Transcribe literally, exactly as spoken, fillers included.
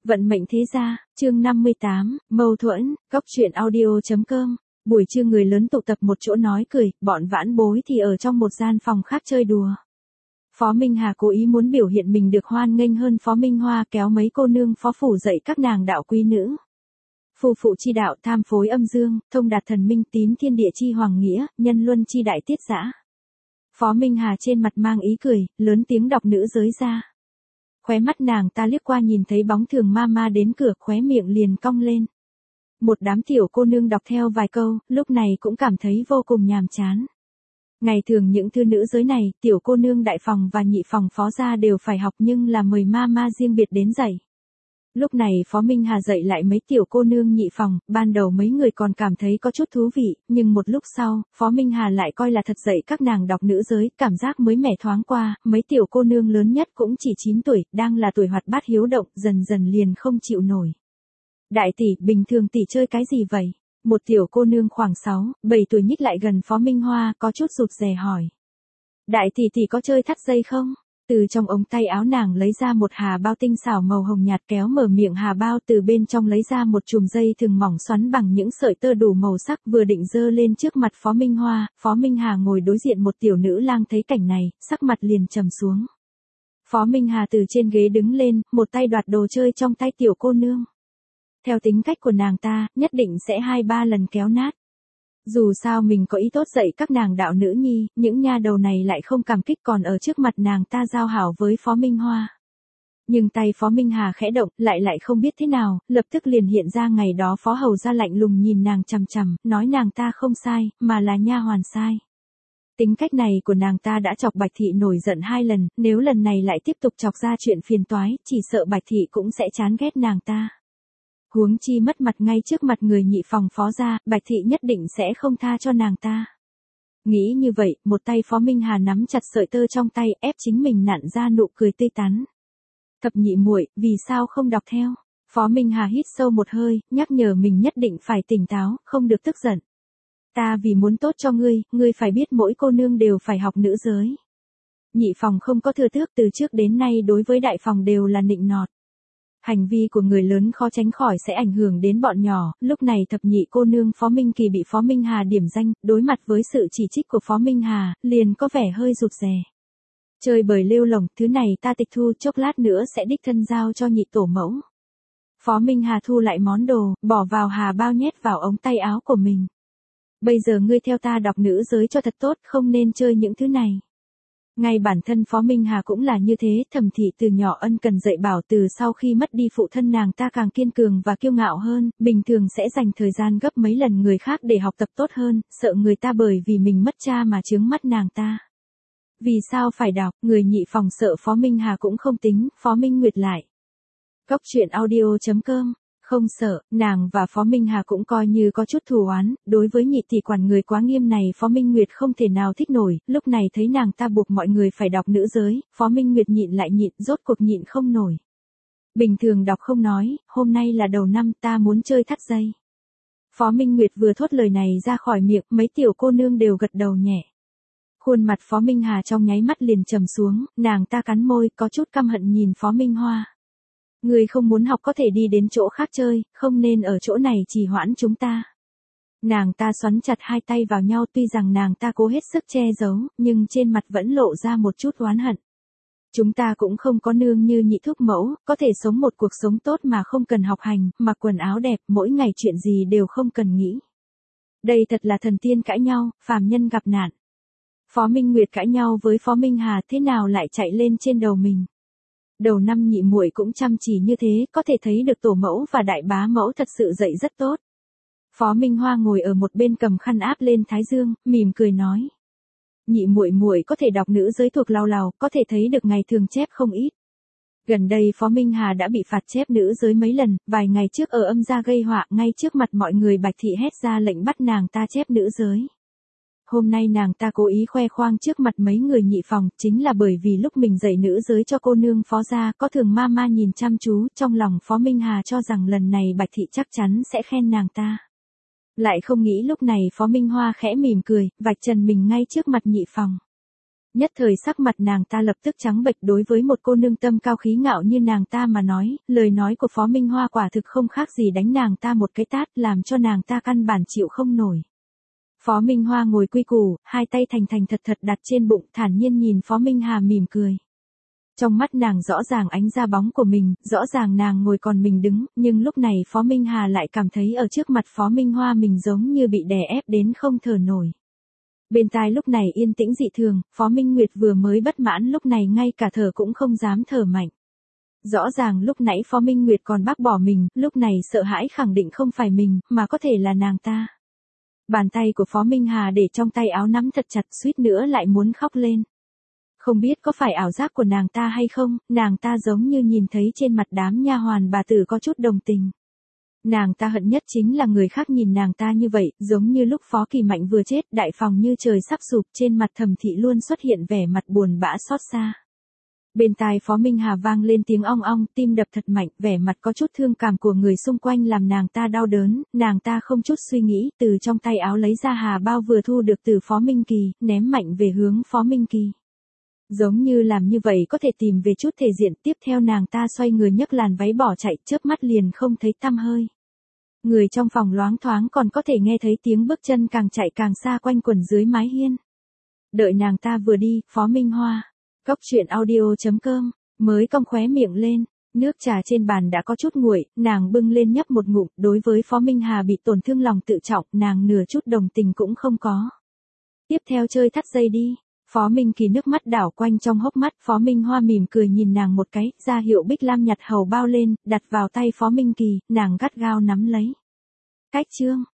Vận mệnh thế gia, chương năm mươi tám, mâu thuẫn, góc truyện audio.com. Buổi trưa người lớn tụ tập một chỗ nói cười, bọn vãn bối thì ở trong một gian phòng khác chơi đùa. Phó Minh Hà cố ý muốn biểu hiện mình được hoan nghênh hơn Phó Minh Hoa, kéo mấy cô nương phó phủ dạy các nàng đạo quý nữ. Phù phụ chi đạo, tham phối âm dương, thông đạt thần minh, tín thiên địa chi hoàng nghĩa, nhân luân chi đại tiết dã. Phó Minh Hà trên mặt mang ý cười, lớn tiếng đọc nữ giới ra. Khóe mắt nàng ta liếc qua nhìn thấy bóng Thường ma ma đến cửa, khóe miệng liền cong lên. Một đám tiểu cô nương đọc theo vài câu, lúc này cũng cảm thấy vô cùng nhàm chán. Ngày thường những thư nữ giới này, tiểu cô nương đại phòng và nhị phòng phó gia đều phải học, nhưng là mời ma ma riêng biệt đến dạy. Lúc này Phó Minh Hà dạy lại mấy tiểu cô nương nhị phòng, ban đầu mấy người còn cảm thấy có chút thú vị, nhưng một lúc sau, Phó Minh Hà lại coi là thật dạy các nàng đọc nữ giới, cảm giác mới mẻ thoáng qua, mấy tiểu cô nương lớn nhất cũng chỉ chín tuổi, đang là tuổi hoạt bát hiếu động, dần dần liền không chịu nổi. Đại tỷ, bình thường tỷ chơi cái gì vậy? Một tiểu cô nương khoảng sáu, bảy tuổi nhích lại gần Phó Minh Hoa, có chút rụt rè hỏi. Đại tỷ tỷ có chơi thắt dây không? Từ trong ống tay áo nàng lấy ra một hà bao tinh xảo màu hồng nhạt, kéo mở miệng hà bao, từ bên trong lấy ra một chùm dây thừng mỏng xoắn bằng những sợi tơ đủ màu sắc, vừa định dơ lên trước mặt Phó Minh Hoa. Phó Minh Hà ngồi đối diện một tiểu nữ lang thấy cảnh này, sắc mặt liền trầm xuống. Phó Minh Hà từ trên ghế đứng lên, một tay đoạt đồ chơi trong tay tiểu cô nương. Theo tính cách của nàng ta, nhất định sẽ hai ba lần kéo nát. Dù sao mình có ý tốt dạy các nàng đạo nữ nhi, những nha đầu này lại không cảm kích, còn ở trước mặt nàng ta giao hảo với Phó Minh Hoa. Nhưng tay Phó Minh Hà khẽ động, lại lại không biết thế nào, lập tức liền hiện ra ngày đó Phó Hầu ra lạnh lùng nhìn nàng chằm chằm, nói nàng ta không sai, mà là nha hoàn sai. Tính cách này của nàng ta đã chọc Bạch Thị nổi giận hai lần, nếu lần này lại tiếp tục chọc ra chuyện phiền toái, chỉ sợ Bạch Thị cũng sẽ chán ghét nàng ta. Huống chi mất mặt ngay trước mặt người nhị phòng Phó gia, Bạch Thị nhất định sẽ không tha cho nàng ta. Nghĩ như vậy, một tay Phó Minh Hà nắm chặt sợi tơ trong tay, ép chính mình nặn ra nụ cười tươi tắn. Thập nhị muội, vì sao không đọc theo? Phó Minh Hà hít sâu một hơi, nhắc nhở mình nhất định phải tỉnh táo, không được tức giận. Ta vì muốn tốt cho ngươi, ngươi phải biết mỗi cô nương đều phải học nữ giới. Nhị phòng không có thừa tước, từ trước đến nay đối với đại phòng đều là nịnh nọt. Hành vi của người lớn khó tránh khỏi sẽ ảnh hưởng đến bọn nhỏ, lúc này thập nhị cô nương Phó Minh Kỳ bị Phó Minh Hà điểm danh, đối mặt với sự chỉ trích của Phó Minh Hà, liền có vẻ hơi rụt rè. Chơi bời lêu lồng, thứ này ta tịch thu, chốc lát nữa sẽ đích thân giao cho nhị tổ mẫu. Phó Minh Hà thu lại món đồ, bỏ vào hà bao nhét vào ống tay áo của mình. Bây giờ ngươi theo ta đọc nữ giới cho thật tốt, không nên chơi những thứ này. Ngay bản thân Phó Minh Hà cũng là như thế, Thẩm Thị từ nhỏ ân cần dạy bảo, từ sau khi mất đi phụ thân nàng ta càng kiên cường và kiêu ngạo hơn, bình thường sẽ dành thời gian gấp mấy lần người khác để học tập tốt hơn, sợ người ta bởi vì mình mất cha mà chướng mắt nàng ta. Vì sao phải đọc, người nhị phòng sợ Phó Minh Hà cũng không tính, Phó Minh Nguyệt lại. Góc truyện audio.com. Không sợ, nàng và Phó Minh Hà cũng coi như có chút thù oán, đối với nhị tỷ quản người quá nghiêm này Phó Minh Nguyệt không thể nào thích nổi, lúc này thấy nàng ta buộc mọi người phải đọc nữ giới, Phó Minh Nguyệt nhịn lại nhịn, rốt cuộc nhịn không nổi. Bình thường đọc không nói, hôm nay là đầu năm ta muốn chơi thắt dây. Phó Minh Nguyệt vừa thốt lời này ra khỏi miệng, mấy tiểu cô nương đều gật đầu nhẹ. Khuôn mặt Phó Minh Hà trong nháy mắt liền trầm xuống, nàng ta cắn môi, có chút căm hận nhìn Phó Minh Hoa. Người không muốn học có thể đi đến chỗ khác chơi, không nên ở chỗ này trì hoãn chúng ta. Nàng ta xoắn chặt hai tay vào nhau, tuy rằng nàng ta cố hết sức che giấu, nhưng trên mặt vẫn lộ ra một chút oán hận. Chúng ta cũng không có nương như nhị thúc mẫu, có thể sống một cuộc sống tốt mà không cần học hành, mặc quần áo đẹp, mỗi ngày chuyện gì đều không cần nghĩ. Đây thật là thần tiên cãi nhau, phàm nhân gặp nạn. Phó Minh Nguyệt cãi nhau với Phó Minh Hà, thế nào lại chạy lên trên đầu mình. Đầu năm nhị muội cũng chăm chỉ như thế, có thể thấy được tổ mẫu và đại bá mẫu thật sự dạy rất tốt. Phó Minh Hoa ngồi ở một bên cầm khăn áp lên thái dương, mỉm cười nói. Nhị muội muội có thể đọc nữ giới thuộc lao lào, có thể thấy được ngày thường chép không ít. Gần đây Phó Minh Hà đã bị phạt chép nữ giới mấy lần, vài ngày trước ở âm gia gây họa, ngay trước mặt mọi người Bạch Thị hét ra lệnh bắt nàng ta chép nữ giới. Hôm nay nàng ta cố ý khoe khoang trước mặt mấy người nhị phòng, chính là bởi vì lúc mình dạy nữ giới cho cô nương Phó gia, có Thường ma ma nhìn chăm chú, trong lòng Phó Minh Hà cho rằng lần này Bạch Thị chắc chắn sẽ khen nàng ta. Lại không nghĩ lúc này Phó Minh Hoa khẽ mỉm cười, vạch trần mình ngay trước mặt nhị phòng. Nhất thời sắc mặt nàng ta lập tức trắng bệch, đối với một cô nương tâm cao khí ngạo như nàng ta mà nói, lời nói của Phó Minh Hoa quả thực không khác gì đánh nàng ta một cái tát, làm cho nàng ta căn bản chịu không nổi. Phó Minh Hoa ngồi quy củ, hai tay thành thành thật thật đặt trên bụng, thản nhiên nhìn Phó Minh Hà mỉm cười. Trong mắt nàng rõ ràng ánh ra bóng của mình, rõ ràng nàng ngồi còn mình đứng, nhưng lúc này Phó Minh Hà lại cảm thấy ở trước mặt Phó Minh Hoa mình giống như bị đè ép đến không thở nổi. Bên tai lúc này yên tĩnh dị thường, Phó Minh Nguyệt vừa mới bất mãn lúc này ngay cả thở cũng không dám thở mạnh. Rõ ràng lúc nãy Phó Minh Nguyệt còn bác bỏ mình, lúc này sợ hãi khẳng định không phải mình, mà có thể là nàng ta. Bàn tay của Phó Minh Hà để trong tay áo nắm thật chặt, suýt nữa lại muốn khóc lên. Không biết có phải ảo giác của nàng ta hay không, nàng ta giống như nhìn thấy trên mặt đám nha hoàn bà tử có chút đồng tình. Nàng ta hận nhất chính là người khác nhìn nàng ta như vậy, giống như lúc Phó Kỳ Mạnh vừa chết, đại phòng như trời sắp sụp, trên mặt Thẩm Thị luôn xuất hiện vẻ mặt buồn bã xót xa. Bên tai Phó Minh Hà vang lên tiếng ong ong, tim đập thật mạnh, vẻ mặt có chút thương cảm của người xung quanh làm nàng ta đau đớn, nàng ta không chút suy nghĩ, từ trong tay áo lấy ra hà bao vừa thu được từ Phó Minh Kỳ, ném mạnh về hướng Phó Minh Kỳ. Giống như làm như vậy có thể tìm về chút thể diện, tiếp theo nàng ta xoay người nhấc làn váy bỏ chạy, chớp mắt liền không thấy tăm hơi. Người trong phòng loáng thoáng còn có thể nghe thấy tiếng bước chân càng chạy càng xa quanh quẩn dưới mái hiên. Đợi nàng ta vừa đi, Phó Minh Hoa, cốc truyện audio chấm com, mới cong khóe miệng lên, nước trà trên bàn đã có chút nguội, nàng bưng lên nhấp một ngụm, đối với Phó Minh Hà bị tổn thương lòng tự trọng, nàng nửa chút đồng tình cũng không có. Tiếp theo chơi thắt dây đi. Phó Minh Kỳ nước mắt đảo quanh trong hốc mắt, Phó Minh Hoa mỉm cười nhìn nàng một cái, ra hiệu Bích Lam nhặt hầu bao lên, đặt vào tay Phó Minh Kỳ, nàng gắt gao nắm lấy. Cách chương